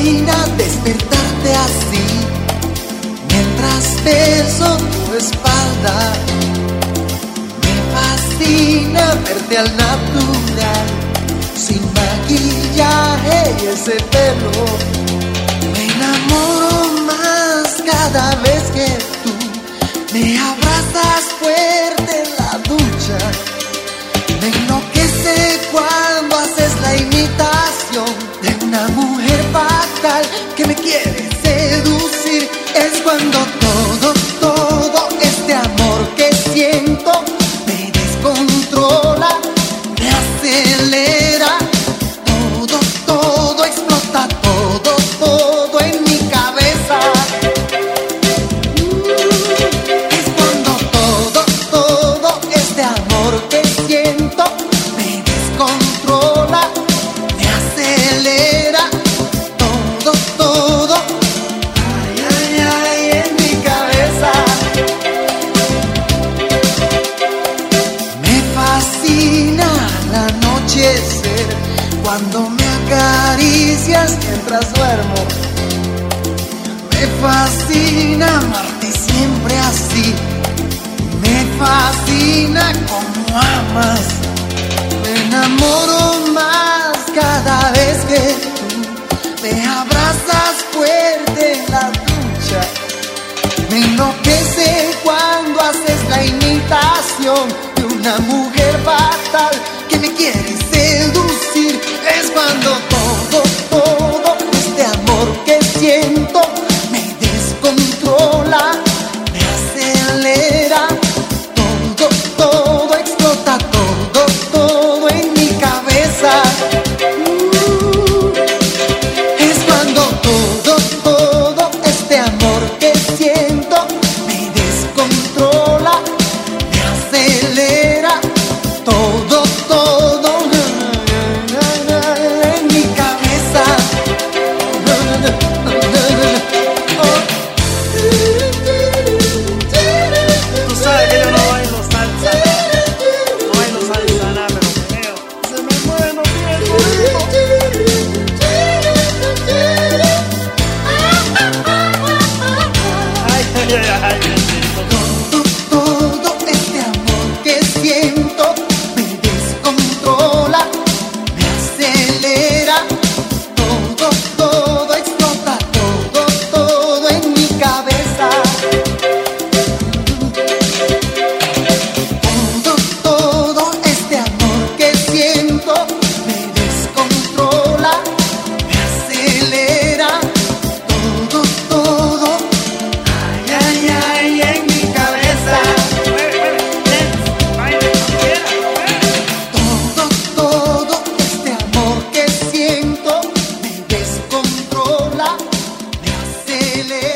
fascina despertarte así, mientras beso tu espalda. Me fascina verte al natural, sin maquillaje y ese pelo. Me enamoro más cada vez que tú me abrazas fuerte en la ducha. Me enloquece cuando haces la imitación de una mujer fatal que me quiere seducir. Es cuando todo este amor que siento me descontrola, me acelera. Todo explota, todo en mi cabeza. Es cuando todo este amor que siento me descontrola, me acelera. Todo, ay, en mi cabeza. Me fascina al anochecer, cuando me acaricias mientras duermo. Me fascina amarte siempre así. Me fascina como amas. Me enamoro más cada vez que tú me abrazas fuerte en la ducha. Me enloquece cuando haces la imitación de una mujer fatal que me quiere seducir. Es cuando todo este amor que siento me descontrola, me acelera. Todo explota, todo en mi cabeza. Es cuando todo este amor que siento me descontrola, me acelera. Todo en mi cabeza. Tú sabes que yo no bailo salsa, nada, pero meneo. Se me mueve los pies, ay, bendito. Todo este amor que siento me descontrola, me acelera. Todo explota, todo en mi cabeza. Todo este amor que siento me descontrola, me acelera. Todo, ay, en mi cabeza. Todo este amor que siento me descontrola, me acelera.